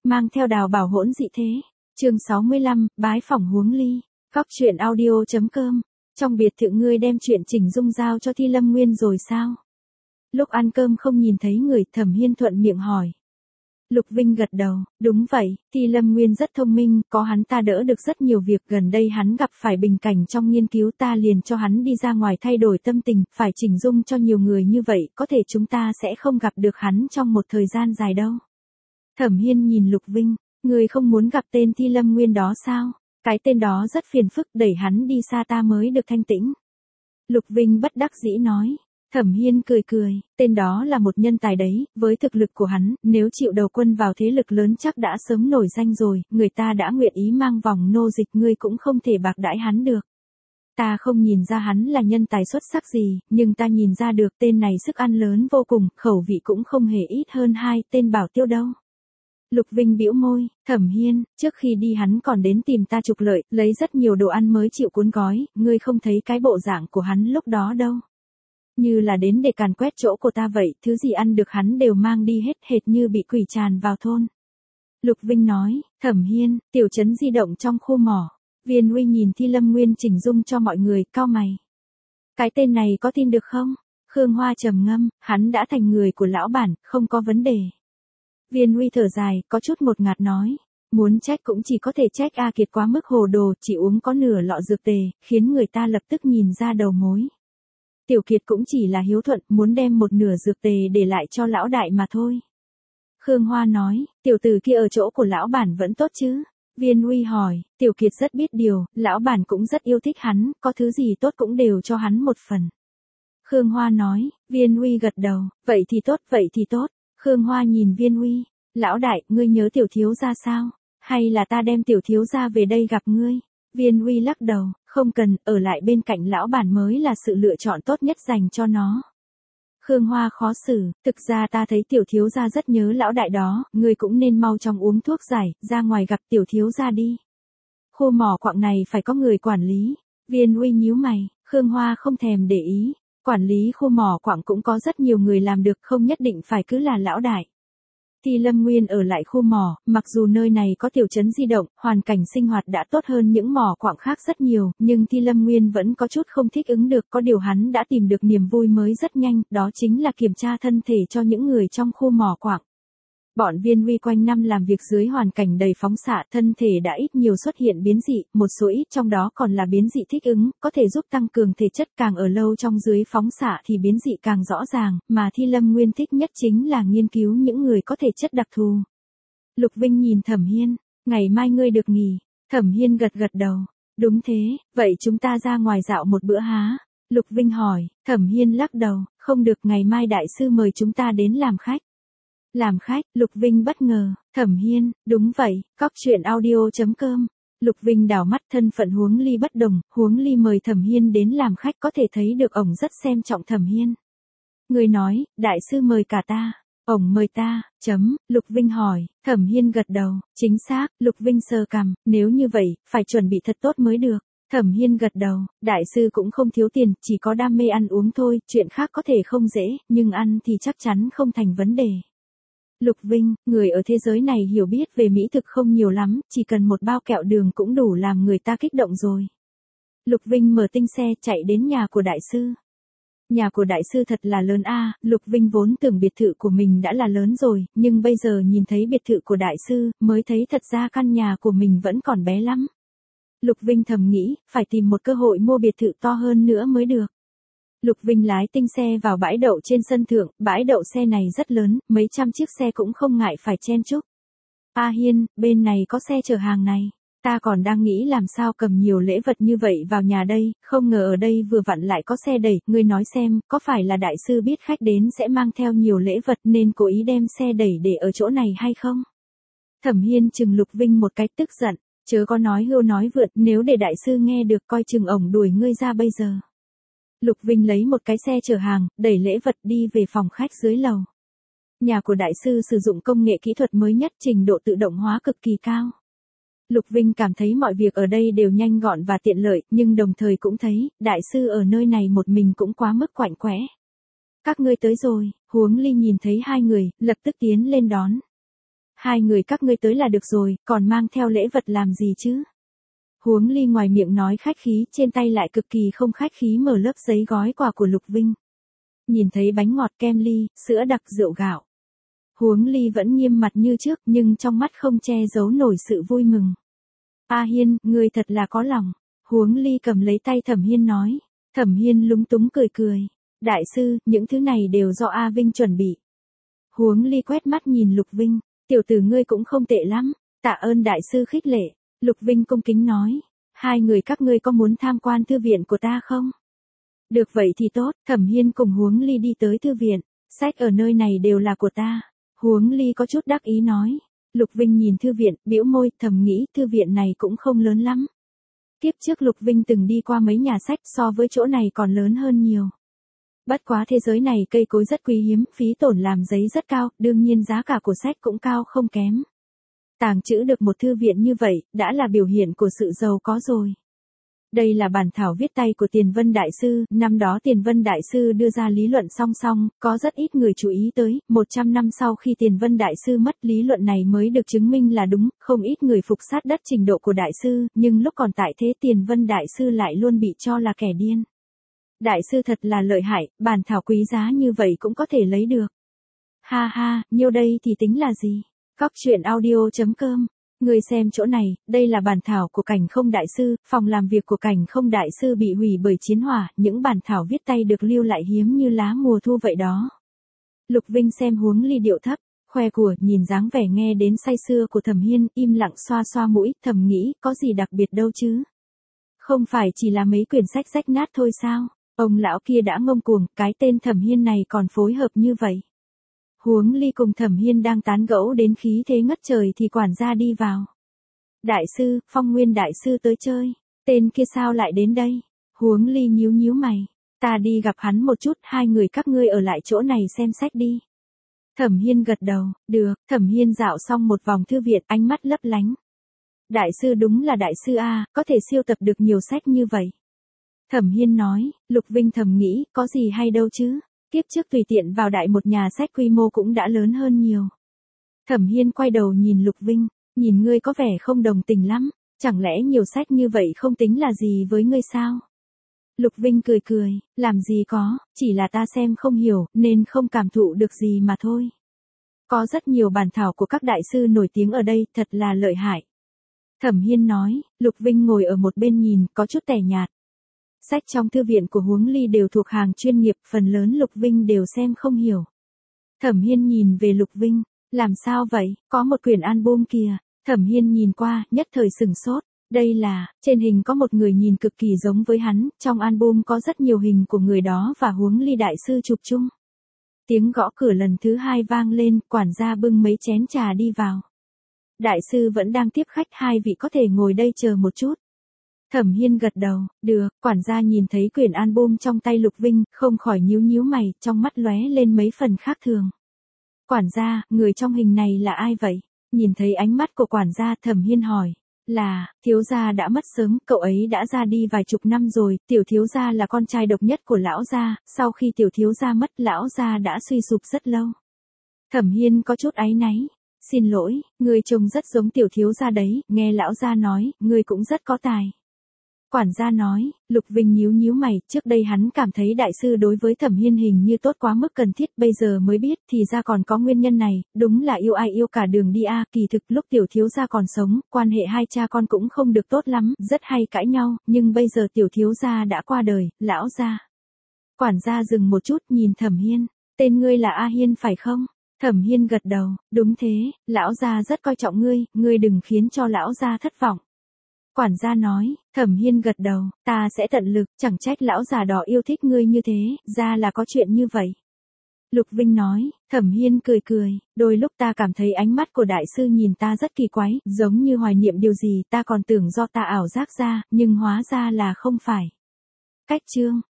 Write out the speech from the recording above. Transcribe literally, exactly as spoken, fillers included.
mang theo đào bảo hỗn dị thế. Chương sáu mươi lăm, bái phỏng Huống Ly. Cóc truyện audio chấm com. Trong biệt thự ngươi đem chuyện Trình Dung giao cho Thi Lâm Nguyên rồi sao? Lúc ăn cơm không nhìn thấy người, Thẩm Hiên thuận miệng hỏi. Lục Vinh gật đầu, đúng vậy, Thi Lâm Nguyên rất thông minh, có hắn ta đỡ được rất nhiều việc, gần đây hắn gặp phải bình cảnh trong nghiên cứu ta liền cho hắn đi ra ngoài thay đổi tâm tình, phải Trình Dung cho nhiều người như vậy, có thể chúng ta sẽ không gặp được hắn trong một thời gian dài đâu. Thẩm Hiên nhìn Lục Vinh, người không muốn gặp tên Thi Lâm Nguyên đó sao? Cái tên đó rất phiền phức, đẩy hắn đi xa ta mới được thanh tĩnh. Lục Vinh bất đắc dĩ nói. Thẩm Hiên cười cười, tên đó là một nhân tài đấy, với thực lực của hắn, nếu chịu đầu quân vào thế lực lớn chắc đã sớm nổi danh rồi, người ta đã nguyện ý mang vòng nô dịch, ngươi cũng không thể bạc đãi hắn được. Ta không nhìn ra hắn là nhân tài xuất sắc gì, nhưng ta nhìn ra được tên này sức ăn lớn vô cùng, khẩu vị cũng không hề ít hơn hai tên Bảo Tiêu đâu. Lục Vinh bĩu môi, Thẩm Hiên, trước khi đi hắn còn đến tìm ta trục lợi, lấy rất nhiều đồ ăn mới chịu cuốn gói, ngươi không thấy cái bộ dạng của hắn lúc đó đâu. Như là đến để càn quét chỗ của ta vậy, thứ gì ăn được hắn đều mang đi hết, hệt như bị quỷ tràn vào thôn. Lục Vinh nói, Thẩm Hiên, tiểu trấn di động trong khu mỏ. Viên Uy nhìn Thi Lâm Nguyên Trình Dung cho mọi người, cau mày. Cái tên này có tin được không? Khương Hoa trầm ngâm, hắn đã thành người của lão bản, không có vấn đề. Viên Uy thở dài, có chút ngột ngạt nói. Muốn trách cũng chỉ có thể trách A Kiệt quá mức hồ đồ, chỉ uống có nửa lọ dược tề, khiến người ta lập tức nhìn ra đầu mối. Tiểu Kiệt cũng chỉ là hiếu thuận, muốn đem một nửa dược tề để lại cho lão đại mà thôi. Khương Hoa nói, tiểu tử kia ở chỗ của lão bản vẫn tốt chứ? Viên Uy hỏi, Tiểu Kiệt rất biết điều, lão bản cũng rất yêu thích hắn, có thứ gì tốt cũng đều cho hắn một phần. Khương Hoa nói, Viên Uy gật đầu, vậy thì tốt, vậy thì tốt. Khương Hoa nhìn Viên Uy, lão đại, ngươi nhớ tiểu thiếu gia sao? Hay là ta đem tiểu thiếu gia về đây gặp ngươi? Viên Uy lắc đầu, không cần, ở lại bên cạnh lão bản mới là sự lựa chọn tốt nhất dành cho nó. Khương Hoa khó xử, thực ra ta thấy tiểu thiếu gia rất nhớ lão đại đó, ngươi cũng nên mau chóng uống thuốc giải, ra ngoài gặp tiểu thiếu gia đi. Khu mỏ quặng này phải có người quản lý. Viên Uy nhíu mày, Khương Hoa không thèm để ý, quản lý khu mỏ quặng cũng có rất nhiều người làm được, không nhất định phải cứ là lão đại. Thi Lâm Nguyên ở lại khu mỏ, mặc dù nơi này có tiểu trấn di động, hoàn cảnh sinh hoạt đã tốt hơn những mỏ quặng khác rất nhiều, nhưng Thi Lâm Nguyên vẫn có chút không thích ứng được, có điều hắn đã tìm được niềm vui mới rất nhanh, đó chính là kiểm tra thân thể cho những người trong khu mỏ quặng. Bọn Viên Uy quanh năm làm việc dưới hoàn cảnh đầy phóng xạ, thân thể đã ít nhiều xuất hiện biến dị, một số ít trong đó còn là biến dị thích ứng, có thể giúp tăng cường thể chất, càng ở lâu trong dưới phóng xạ thì biến dị càng rõ ràng, mà Thi Lâm Nguyên thích nhất chính là nghiên cứu những người có thể chất đặc thù. Lục Vinh nhìn Thẩm Hiên, ngày mai ngươi được nghỉ. Thẩm Hiên gật gật đầu, đúng thế, vậy chúng ta ra ngoài dạo một bữa há? Lục Vinh hỏi, Thẩm Hiên lắc đầu, không được, ngày mai đại sư mời chúng ta đến làm khách. Làm khách, Lục Vinh bất ngờ, Thẩm Hiên, đúng vậy, cóc truyện audio chấm com. Lục Vinh đảo mắt, thân phận Huống Ly bất đồng, Huống Ly mời Thẩm Hiên đến làm khách có thể thấy được ổng rất xem trọng Thẩm Hiên. Người nói, đại sư mời cả ta, ổng mời ta, chấm, Lục Vinh hỏi, Thẩm Hiên gật đầu, chính xác, Lục Vinh sờ cằm, nếu như vậy, phải chuẩn bị thật tốt mới được. Thẩm Hiên gật đầu, đại sư cũng không thiếu tiền, chỉ có đam mê ăn uống thôi, chuyện khác có thể không dễ, nhưng ăn thì chắc chắn không thành vấn đề. Lục Vinh, người ở thế giới này hiểu biết về mỹ thực không nhiều lắm, chỉ cần một bao kẹo đường cũng đủ làm người ta kích động rồi. Lục Vinh mở tinh xe chạy đến nhà của đại sư. Nhà của đại sư thật là lớn a, Lục Vinh vốn tưởng biệt thự của mình đã là lớn rồi, nhưng bây giờ nhìn thấy biệt thự của đại sư, mới thấy thật ra căn nhà của mình vẫn còn bé lắm. Lục Vinh thầm nghĩ, phải tìm một cơ hội mua biệt thự to hơn nữa mới được. Lục Vinh lái tinh xe vào bãi đậu trên sân thượng, bãi đậu xe này rất lớn, mấy trăm chiếc xe cũng không ngại phải chen chúc. A Hiên, bên này có xe chở hàng này, ta còn đang nghĩ làm sao cầm nhiều lễ vật như vậy vào nhà đây, không ngờ ở đây vừa vặn lại có xe đẩy, ngươi nói xem, có phải là đại sư biết khách đến sẽ mang theo nhiều lễ vật nên cố ý đem xe đẩy để ở chỗ này hay không? Thẩm Hiên chừng Lục Vinh một cách tức giận, chớ có nói hưu nói vượt, nếu để đại sư nghe được coi chừng ổng đuổi ngươi ra bây giờ. Lục Vinh lấy một cái xe chở hàng, đẩy lễ vật đi về phòng khách dưới lầu. Nhà của đại sư sử dụng công nghệ kỹ thuật mới nhất, trình độ tự động hóa cực kỳ cao. Lục Vinh cảm thấy mọi việc ở đây đều nhanh gọn và tiện lợi, nhưng đồng thời cũng thấy, đại sư ở nơi này một mình cũng quá mức quạnh quẽ. Các ngươi tới rồi, Huống Ly nhìn thấy hai người, lập tức tiến lên đón. Hai người các ngươi tới là được rồi, còn mang theo lễ vật làm gì chứ? Huống Ly ngoài miệng nói khách khí, trên tay lại cực kỳ không khách khí mở lớp giấy gói quà của Lục Vinh. Nhìn thấy bánh ngọt kem ly, sữa đặc rượu gạo. Huống Ly vẫn nghiêm mặt như trước nhưng trong mắt không che giấu nổi sự vui mừng. A Hiên, ngươi thật là có lòng. Huống Ly cầm lấy tay Thẩm Hiên nói. Thẩm Hiên lúng túng cười cười. Đại sư, những thứ này đều do A Vinh chuẩn bị. Huống Ly quét mắt nhìn Lục Vinh. Tiểu tử ngươi cũng không tệ lắm. Tạ ơn đại sư khích lệ. Lục Vinh cung kính nói. Hai người các ngươi có muốn tham quan thư viện của ta không? Được vậy thì tốt. Thẩm Hiên cùng Huống Ly đi tới thư viện. Sách ở nơi này đều là của ta. Huống Ly có chút đắc ý nói. Lục Vinh nhìn thư viện, bĩu môi, thầm nghĩ thư viện này cũng không lớn lắm. Kiếp trước Lục Vinh từng đi qua mấy nhà sách so với chỗ này còn lớn hơn nhiều. Bất quá thế giới này cây cối rất quý hiếm, phí tổn làm giấy rất cao, đương nhiên giá cả của sách cũng cao không kém. Tàng trữ được một thư viện như vậy, đã là biểu hiện của sự giàu có rồi. Đây là bản thảo viết tay của Tiền Vân Đại Sư, năm đó Tiền Vân Đại Sư đưa ra lý luận song song, có rất ít người chú ý tới, một trăm năm sau khi Tiền Vân Đại Sư mất lý luận này mới được chứng minh là đúng, không ít người phục sát đất trình độ của Đại Sư, nhưng lúc còn tại thế Tiền Vân Đại Sư lại luôn bị cho là kẻ điên. Đại Sư thật là lợi hại, bản thảo quý giá như vậy cũng có thể lấy được. Ha ha, nhiêu đây thì tính là gì? Cóc truyện audio chấm com. Người xem chỗ này, đây là bản thảo của Cảnh Không Đại Sư, phòng làm việc của Cảnh Không Đại Sư bị hủy bởi chiến hỏa, những bản thảo viết tay được lưu lại hiếm như lá mùa thu vậy đó. Lục Vinh xem Huống Ly điệu thấp, khoe của, nhìn dáng vẻ nghe đến say sưa của Thẩm Hiên, im lặng xoa xoa mũi, thầm nghĩ, có gì đặc biệt đâu chứ. Không phải chỉ là mấy quyển sách rách nát thôi sao, ông lão kia đã ngông cuồng, cái tên Thẩm Hiên này còn phối hợp như vậy. Huống Ly cùng Thẩm Hiên đang tán gẫu đến khí thế ngất trời thì quản gia đi vào. Đại sư, Phong Nguyên Đại Sư tới chơi. Tên kia sao lại đến đây? Huống Ly nhíu nhíu mày. Ta đi gặp hắn một chút, hai người các ngươi ở lại chỗ này xem sách đi. Thẩm Hiên gật đầu, được. Thẩm Hiên dạo xong một vòng thư viện, ánh mắt lấp lánh. Đại sư đúng là đại sư A, có thể siêu tập được nhiều sách như vậy. Thẩm Hiên nói, Lục Vinh thầm nghĩ, có gì hay đâu chứ. Kiếp trước tùy tiện vào đại một nhà sách quy mô cũng đã lớn hơn nhiều. Thẩm Hiên quay đầu nhìn Lục Vinh, nhìn ngươi có vẻ không đồng tình lắm, chẳng lẽ nhiều sách như vậy không tính là gì với ngươi sao? Lục Vinh cười cười, làm gì có, chỉ là ta xem không hiểu, nên không cảm thụ được gì mà thôi. Có rất nhiều bản thảo của các đại sư nổi tiếng ở đây, thật là lợi hại. Thẩm Hiên nói, Lục Vinh ngồi ở một bên nhìn, có chút tẻ nhạt. Sách trong thư viện của Huống Ly đều thuộc hàng chuyên nghiệp, phần lớn Lục Vinh đều xem không hiểu. Thẩm Hiên nhìn về Lục Vinh, làm sao vậy, có một quyển album kìa. Thẩm Hiên nhìn qua, nhất thời sửng sốt. Đây là, trên hình có một người nhìn cực kỳ giống với hắn, trong album có rất nhiều hình của người đó và Huống Ly Đại Sư chụp chung. Tiếng gõ cửa lần thứ hai vang lên, quản gia bưng mấy chén trà đi vào. Đại sư vẫn đang tiếp khách, hai vị có thể ngồi đây chờ một chút. Thẩm Hiên gật đầu, được. Quản gia nhìn thấy quyển album trong tay Lục Vinh, không khỏi nhíu nhíu mày, trong mắt lóe lên mấy phần khác thường. Quản gia, người trong hình này là ai vậy? Nhìn thấy ánh mắt của quản gia, Thẩm Hiên hỏi. Là, thiếu gia đã mất sớm, cậu ấy đã ra đi vài chục năm rồi, tiểu thiếu gia là con trai độc nhất của lão gia, sau khi tiểu thiếu gia mất, lão gia đã suy sụp rất lâu. Thẩm Hiên có chút áy náy. Xin lỗi, người trông rất giống tiểu thiếu gia đấy, nghe lão gia nói, người cũng rất có tài. Quản gia nói, Lục Vinh nhíu nhíu mày, trước đây hắn cảm thấy đại sư đối với Thẩm Hiên hình như tốt quá mức cần thiết, bây giờ mới biết thì ra còn có nguyên nhân này, đúng là yêu ai yêu cả đường đi a, kỳ thực lúc tiểu thiếu gia còn sống, quan hệ hai cha con cũng không được tốt lắm, rất hay cãi nhau, nhưng bây giờ tiểu thiếu gia đã qua đời, lão gia. Quản gia dừng một chút nhìn Thẩm Hiên, tên ngươi là A Hiên phải không? Thẩm Hiên gật đầu, đúng thế, lão gia rất coi trọng ngươi, ngươi đừng khiến cho lão gia thất vọng. Quản gia nói, Thẩm Hiên gật đầu, ta sẽ tận lực, chẳng trách lão già đó yêu thích ngươi như thế, ra là có chuyện như vậy. Lục Vinh nói, Thẩm Hiên cười cười, đôi lúc ta cảm thấy ánh mắt của đại sư nhìn ta rất kỳ quái, giống như hoài niệm điều gì, ta còn tưởng do ta ảo giác ra, nhưng hóa ra là không phải. Cách chương